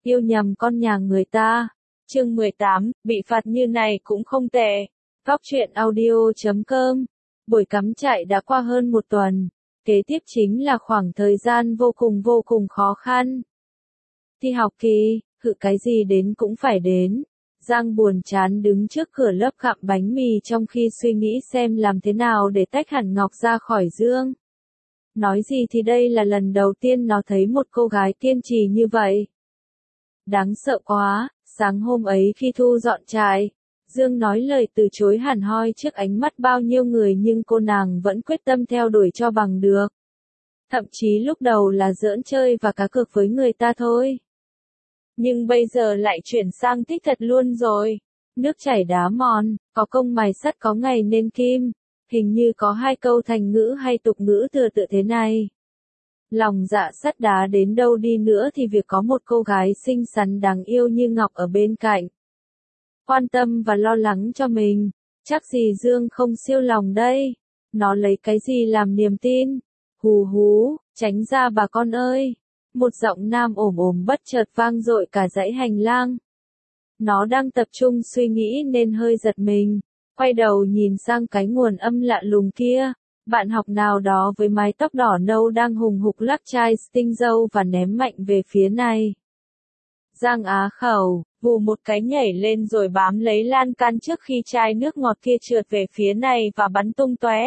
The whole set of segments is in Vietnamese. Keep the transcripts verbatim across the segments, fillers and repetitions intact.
yêu nhầm con nhà người ta. Chương mười tám, bị phạt như này cũng không tệ. Góc truyện audio chấm com. Buổi cắm trại đã qua hơn một tuần. Kế tiếp chính là khoảng thời gian vô cùng vô cùng khó khăn. Thi học kỳ, hự cái gì đến cũng phải đến. Giang buồn chán đứng trước cửa lớp gặm bánh mì trong khi suy nghĩ xem làm thế nào để tách hẳn Ngọc ra khỏi Dương. Nói gì thì đây là lần đầu tiên nó thấy một cô gái kiên trì như vậy. Đáng sợ quá, sáng hôm ấy khi thu dọn trại, Dương nói lời từ chối hẳn hoi trước ánh mắt bao nhiêu người nhưng cô nàng vẫn quyết tâm theo đuổi cho bằng được. Thậm chí lúc đầu là giỡn chơi và cá cược với người ta thôi. Nhưng bây giờ lại chuyển sang thích thật luôn rồi. Nước chảy đá mòn, có công mài sắt có ngày nên kim. Hình như có hai câu thành ngữ hay tục ngữ thừa tự thế này. Lòng dạ sắt đá đến đâu đi nữa thì việc có một cô gái xinh xắn đáng yêu như Ngọc ở bên cạnh, quan tâm và lo lắng cho mình, chắc gì Dương không siêu lòng đây. Nó lấy cái gì làm niềm tin? Hù hú, tránh ra bà con ơi. Một giọng nam ồm ồm bất chợt vang dội cả dãy hành lang. Nó đang tập trung suy nghĩ nên hơi giật mình, quay đầu nhìn sang cái nguồn âm lạ lùng kia. Bạn học nào đó với mái tóc đỏ nâu đang hùng hục lắc chai tinh dâu và ném mạnh về phía này. Giang á khẩu, vù một cái nhảy lên rồi bám lấy lan can trước khi chai nước ngọt kia trượt về phía này và bắn tung tóe.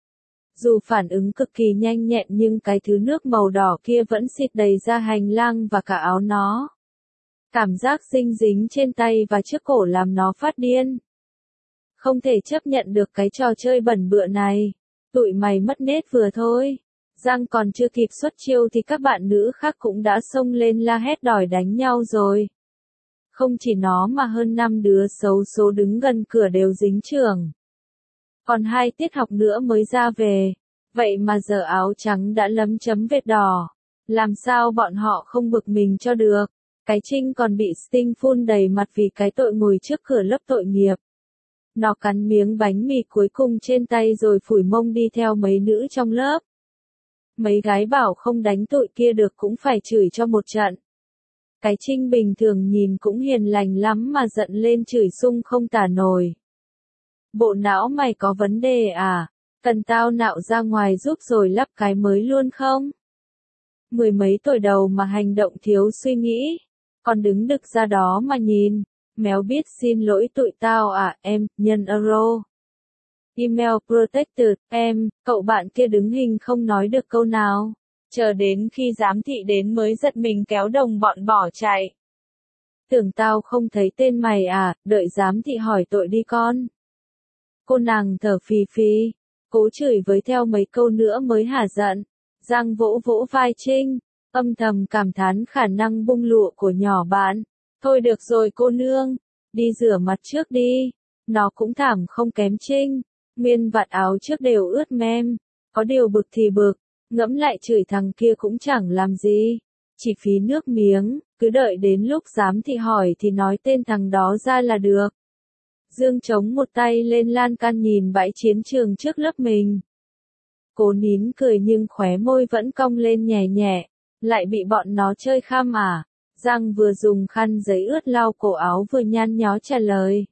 Dù phản ứng cực kỳ nhanh nhẹn nhưng cái thứ nước màu đỏ kia vẫn xịt đầy ra hành lang và cả áo nó. Cảm giác dinh dính trên tay và trước cổ làm nó phát điên. Không thể chấp nhận được cái trò chơi bẩn bựa này. Tụi mày mất nết vừa thôi. Giang còn chưa kịp xuất chiêu thì các bạn nữ khác cũng đã xông lên la hét đòi đánh nhau rồi. Không chỉ nó mà hơn năm đứa xấu số đứng gần cửa đều dính chưởng. Còn hai tiết học nữa mới ra về. Vậy mà giờ áo trắng đã lấm chấm vết đỏ. Làm sao bọn họ không bực mình cho được. Cái Trinh còn bị Sting phun đầy mặt vì cái tội ngồi trước cửa lớp tội nghiệp. Nó cắn miếng bánh mì cuối cùng trên tay rồi phủi mông đi theo mấy nữ trong lớp. Mấy gái bảo không đánh tụi kia được cũng phải chửi cho một trận. Cái Trinh bình thường nhìn cũng hiền lành lắm mà giận lên chửi sung không tả nổi. Bộ não mày có vấn đề à? Cần tao nạo ra ngoài giúp rồi lắp cái mới luôn không? Mười mấy tuổi đầu mà hành động thiếu suy nghĩ. Còn đứng đực ra đó mà nhìn. Méo biết xin lỗi tụi tao à em, nhân euro. Email protected, em, cậu bạn kia đứng hình không nói được câu nào. Chờ đến khi giám thị đến mới giật mình kéo đồng bọn bỏ chạy. Tưởng tao không thấy tên mày à, đợi giám thị hỏi tội đi con. Cô nàng thở phì phì, cố chửi với theo mấy câu nữa mới hả giận. Giang vỗ vỗ vai Trinh, âm thầm cảm thán khả năng bung lụa của nhỏ bạn. Thôi được rồi cô nương, đi rửa mặt trước đi. Nó cũng thảm không kém Trinh, nguyên vạt áo trước đều ướt mem. Có điều bực thì bực, ngẫm lại chửi thằng kia cũng chẳng làm gì. Chỉ phí nước miếng, cứ đợi đến lúc giám thị hỏi thì nói tên thằng đó ra là được. Dương chống một tay lên lan can nhìn bãi chiến trường trước lớp mình. Cố nín cười nhưng khóe môi vẫn cong lên nhẹ nhẹ, lại bị bọn nó chơi kham à. Giang vừa dùng khăn giấy ướt lau cổ áo vừa nhăn nhó trả lời.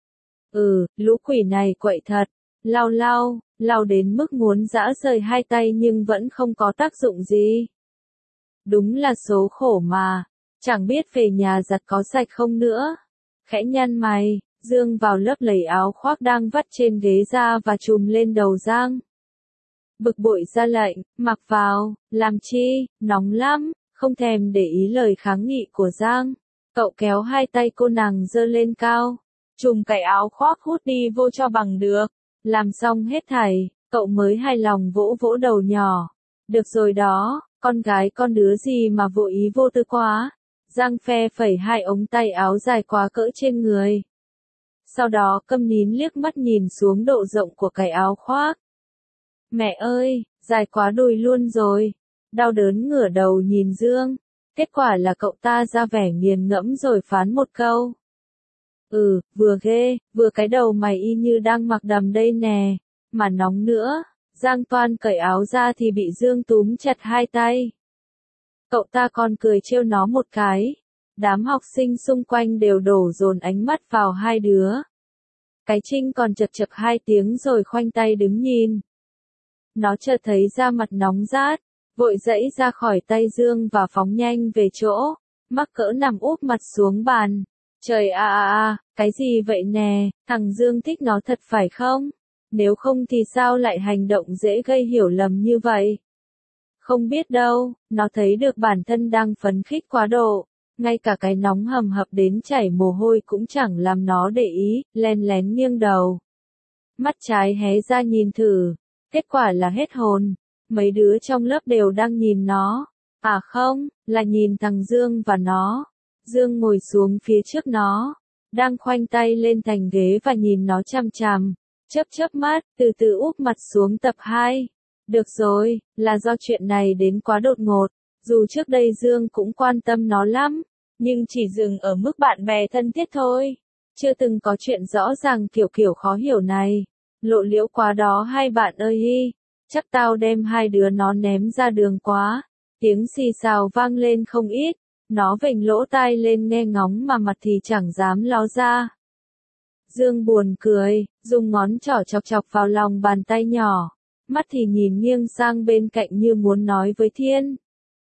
Ừ, lũ quỷ này quậy thật. Lau lau, lau đến mức muốn giã rời hai tay nhưng vẫn không có tác dụng gì. Đúng là số khổ mà. Chẳng biết về nhà giặt có sạch không nữa. Khẽ nhăn mày, Dương vào lớp lấy áo khoác đang vắt trên ghế ra và chùm lên đầu Giang. Bực bội ra lệnh, mặc vào, làm chi, nóng lắm. Không thèm để ý lời kháng nghị của Giang. Cậu kéo hai tay cô nàng giơ lên cao. Chùm cái áo khoác hút đi vô cho bằng được. Làm xong hết thảy, cậu mới hài lòng vỗ vỗ đầu nhỏ. Được rồi đó, con gái con đứa gì mà vô ý vô tư quá. Giang phe phẩy hai ống tay áo dài quá cỡ trên người. Sau đó câm nín liếc mắt nhìn xuống độ rộng của cái áo khoác. Mẹ ơi, dài quá đùi luôn rồi. Đau đớn ngửa đầu nhìn Dương. Kết quả là cậu ta ra vẻ nghiền ngẫm rồi phán một câu. Ừ, vừa ghê, vừa cái đầu mày y như đang mặc đầm đây nè. Mà nóng nữa. Giang toan cởi áo ra thì bị Dương túm chặt hai tay. Cậu ta còn cười trêu nó một cái. Đám học sinh xung quanh đều đổ dồn ánh mắt vào hai đứa. Cái Trinh còn chật chật hai tiếng rồi khoanh tay đứng nhìn. Nó chợt thấy da mặt nóng rát, vội dãy ra khỏi tay Dương và phóng nhanh về chỗ, mắc cỡ nằm úp mặt xuống bàn. Trời à à à, cái gì vậy nè, thằng Dương thích nó thật phải không? Nếu không thì sao lại hành động dễ gây hiểu lầm như vậy? Không biết đâu, nó thấy được bản thân đang phấn khích quá độ, ngay cả cái nóng hầm hập đến chảy mồ hôi cũng chẳng làm nó để ý, len lén nghiêng đầu. Mắt trái hé ra nhìn thử, kết quả là hết hồn, mấy đứa trong lớp đều đang nhìn nó, à không, là nhìn thằng Dương và nó. Dương ngồi xuống phía trước nó, đang khoanh tay lên thành ghế và nhìn nó chằm chằm, chớp chớp mắt, từ từ úp mặt xuống tập hai. Được rồi, là do chuyện này đến quá đột ngột, dù trước đây Dương cũng quan tâm nó lắm, nhưng chỉ dừng ở mức bạn bè thân thiết thôi, chưa từng có chuyện rõ ràng kiểu kiểu khó hiểu này. Lộ liễu quá đó hai bạn ơi hi, chắc tao đem hai đứa nó ném ra đường quá. Tiếng xì xào vang lên không ít, nó vểnh lỗ tai lên nghe ngóng mà mặt thì chẳng dám ló ra. Dương buồn cười, dùng ngón trỏ chọc chọc vào lòng bàn tay nhỏ, mắt thì nhìn nghiêng sang bên cạnh như muốn nói với Thiên.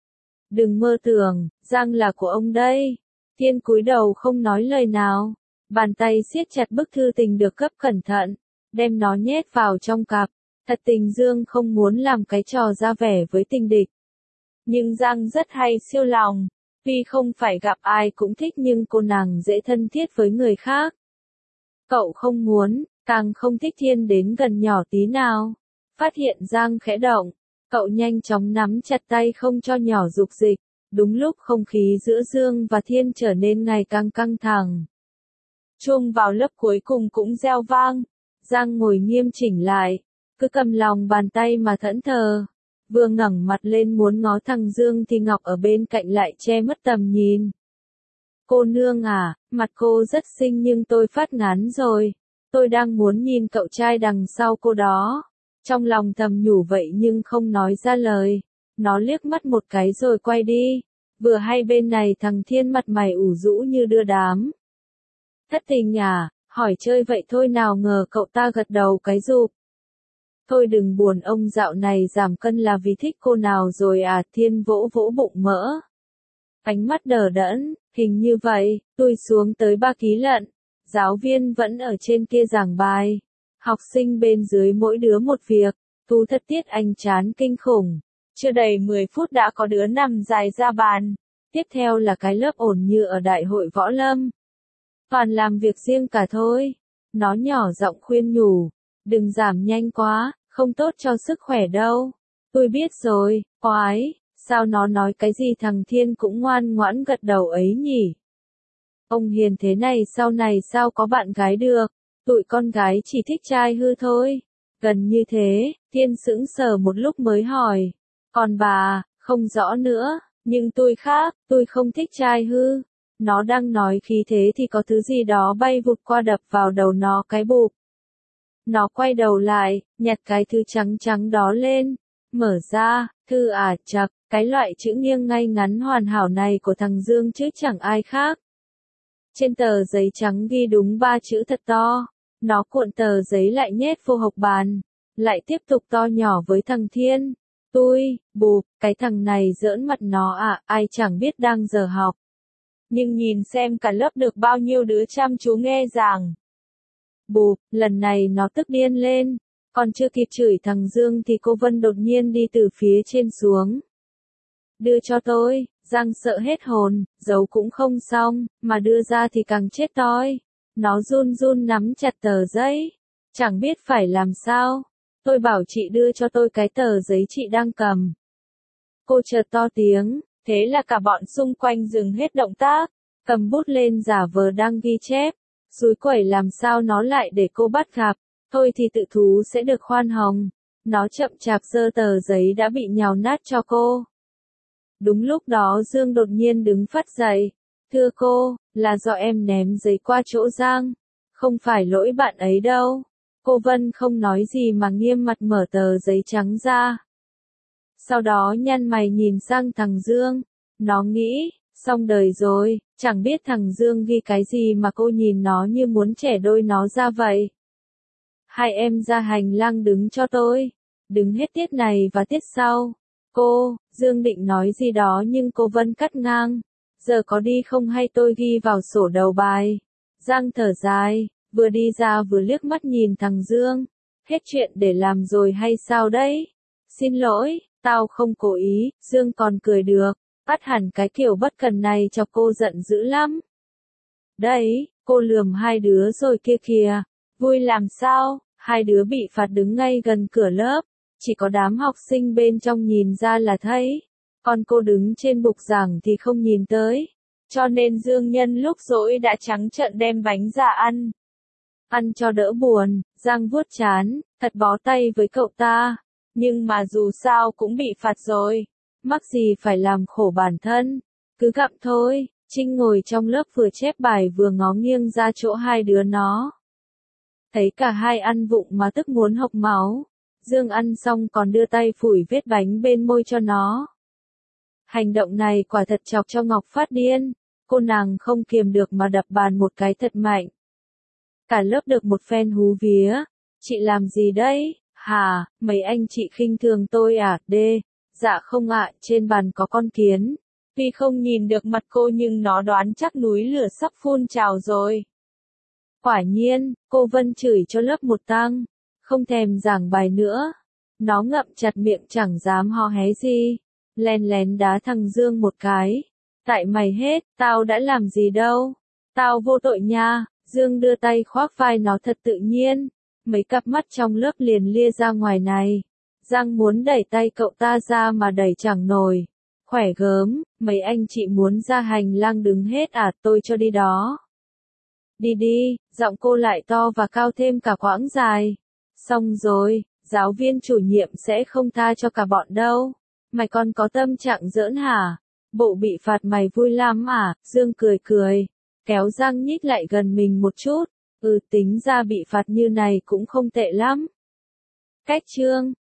Đừng mơ tưởng, Giang là của ông đây. Thiên cúi đầu không nói lời nào, bàn tay siết chặt bức thư tình được cấp cẩn thận, đem nó nhét vào trong cặp. Thật tình Dương không muốn làm cái trò ra vẻ với tình địch. Nhưng Giang rất hay siêu lòng, tuy không phải gặp ai cũng thích nhưng cô nàng dễ thân thiết với người khác. Cậu không muốn, càng không thích Thiên đến gần nhỏ tí nào. Phát hiện Giang khẽ động, cậu nhanh chóng nắm chặt tay không cho nhỏ dục dịch. Đúng lúc không khí giữa Dương và Thiên trở nên ngày càng căng thẳng. Chuông vào lớp cuối cùng cũng reo vang. Giang ngồi nghiêm chỉnh lại, cứ cầm lòng bàn tay mà thẫn thờ. Vừa ngẩng mặt lên muốn ngó thằng Dương thì Ngọc ở bên cạnh lại che mất tầm nhìn. Cô nương à, mặt cô rất xinh nhưng tôi phát ngán rồi. Tôi đang muốn nhìn cậu trai đằng sau cô đó. Trong lòng thầm nhủ vậy nhưng không nói ra lời. Nó liếc mắt một cái rồi quay đi. Vừa hay bên này thằng Thiên mặt mày ủ rũ như đưa đám. Thất tình à, hỏi chơi vậy thôi nào ngờ cậu ta gật đầu cái rụp. Thôi đừng buồn ông dạo này giảm cân là vì thích cô nào rồi à. Thiên vỗ vỗ bụng mỡ. Ánh mắt đờ đẫn, hình như vậy, tui xuống tới ba ký lận. Giáo viên vẫn ở trên kia giảng bài. Học sinh bên dưới mỗi đứa một việc. Thu thất tiết anh chán kinh khủng. Chưa đầy mười phút đã có đứa nằm dài ra bàn. Tiếp theo là cái lớp ổn như ở đại hội võ lâm. Toàn làm việc riêng cả thôi. Nó nhỏ giọng khuyên nhủ. Đừng giảm nhanh quá, không tốt cho sức khỏe đâu. Tôi biết rồi, oái, sao nó nói cái gì thằng Thiên cũng ngoan ngoãn gật đầu ấy nhỉ. Ông hiền thế này sau này sao có bạn gái được, tụi con gái chỉ thích trai hư thôi. Gần như thế, Thiên sững sờ một lúc mới hỏi. Còn bà, không rõ nữa, nhưng tôi khác, tôi không thích trai hư. Nó đang nói khí thế thì có thứ gì đó bay vụt qua đập vào đầu nó cái bụp. Nó quay đầu lại, nhặt cái thư trắng trắng đó lên, mở ra, thư à chập, cái loại chữ nghiêng ngay ngắn hoàn hảo này của thằng Dương chứ chẳng ai khác. Trên tờ giấy trắng ghi đúng ba chữ thật to, nó cuộn tờ giấy lại nhét vô hộc bàn, lại tiếp tục to nhỏ với thằng Thiên. Tôi, bụp, cái thằng này giỡn mặt nó à, ai chẳng biết đang giờ học. Nhưng nhìn xem cả lớp được bao nhiêu đứa chăm chú nghe giảng. Bụp, lần này nó tức điên lên, còn chưa kịp chửi thằng Dương thì cô Vân đột nhiên đi từ phía trên xuống. Đưa cho tôi, Giang sợ hết hồn, giấu cũng không xong, mà đưa ra thì càng chết toi. Nó run run nắm chặt tờ giấy, chẳng biết phải làm sao. Tôi bảo chị đưa cho tôi cái tờ giấy chị đang cầm. Cô chợt to tiếng, thế là cả bọn xung quanh dừng hết động tác, cầm bút lên giả vờ đang ghi chép. Xúi quẩy làm sao nó lại để cô bắt gặp, thôi thì tự thú sẽ được khoan hồng. Nó chậm chạp giơ tờ giấy đã bị nhào nát cho cô. Đúng lúc đó Dương đột nhiên đứng phắt dậy. Thưa cô, là do em ném giấy qua chỗ Giang. Không phải lỗi bạn ấy đâu. Cô Vân không nói gì mà nghiêm mặt mở tờ giấy trắng ra. Sau đó nhăn mày nhìn sang thằng Dương. Nó nghĩ, xong đời rồi, Chẳng biết thằng Dương ghi cái gì mà cô nhìn nó như muốn chẻ đôi nó ra vậy. Hai em ra hành lang đứng cho tôi. Đứng hết tiết này và tiết sau. Cô, Dương định nói gì đó nhưng cô Vân cắt ngang. Giờ có đi không hay tôi ghi vào sổ đầu bài. Giang thở dài, vừa đi ra vừa liếc mắt nhìn thằng Dương. Hết chuyện để làm rồi hay sao đấy? Xin lỗi, tao không cố ý, Dương còn cười được. Bắt hẳn cái kiểu bất cần này cho cô giận dữ lắm. Đấy, cô lườm hai đứa rồi kia kìa. Vui làm sao? Hai đứa bị phạt đứng ngay gần cửa lớp. Chỉ có đám học sinh bên trong nhìn ra là thấy. Còn cô đứng trên bục giảng thì không nhìn tới. Cho nên Dương nhân lúc rỗi đã trắng trợn đem bánh ra ăn. Ăn cho đỡ buồn, Giang vuốt trán, thật bó tay với cậu ta. Nhưng mà dù sao cũng bị phạt rồi. Mắc gì phải làm khổ bản thân. Cứ gặm thôi. Trinh ngồi trong lớp vừa chép bài vừa ngó nghiêng ra chỗ hai đứa nó. Thấy cả hai ăn vụng mà tức muốn hộc máu. Dương ăn xong còn đưa tay phủi vết bánh bên môi cho nó. Hành động này quả thật chọc cho Ngọc phát điên. Cô nàng không kiềm được mà đập bàn một cái thật mạnh. Cả lớp được một phen hú vía. Chị làm gì đấy? Hà, mấy anh chị khinh thường tôi à? Đê. Dạ không ạ, trên bàn có con kiến. Tuy không nhìn được mặt cô nhưng nó đoán chắc núi lửa sắp phun trào rồi. Quả nhiên, cô Vân chửi cho lớp một tang. Không thèm giảng bài nữa. Nó ngậm chặt miệng chẳng dám ho hé gì. Lén lén đá thằng Dương một cái. Tại mày hết, tao đã làm gì đâu. Tao vô tội nha. Dương đưa tay khoác vai nó thật tự nhiên. Mấy cặp mắt trong lớp liền lia ra ngoài này. Giang muốn đẩy tay cậu ta ra mà đẩy chẳng nổi. Khỏe gớm, mấy anh chị muốn ra hành lang đứng hết à, tôi cho đi đó. Đi đi, giọng cô lại to và cao thêm cả quãng dài. Xong rồi, giáo viên chủ nhiệm sẽ không tha cho cả bọn đâu. Mày còn có tâm trạng giỡn hả? Bộ bị phạt mày vui lắm à? Dương cười cười, kéo Giang nhích lại gần mình một chút. Ừ, tính ra bị phạt như này cũng không tệ lắm. Cách chương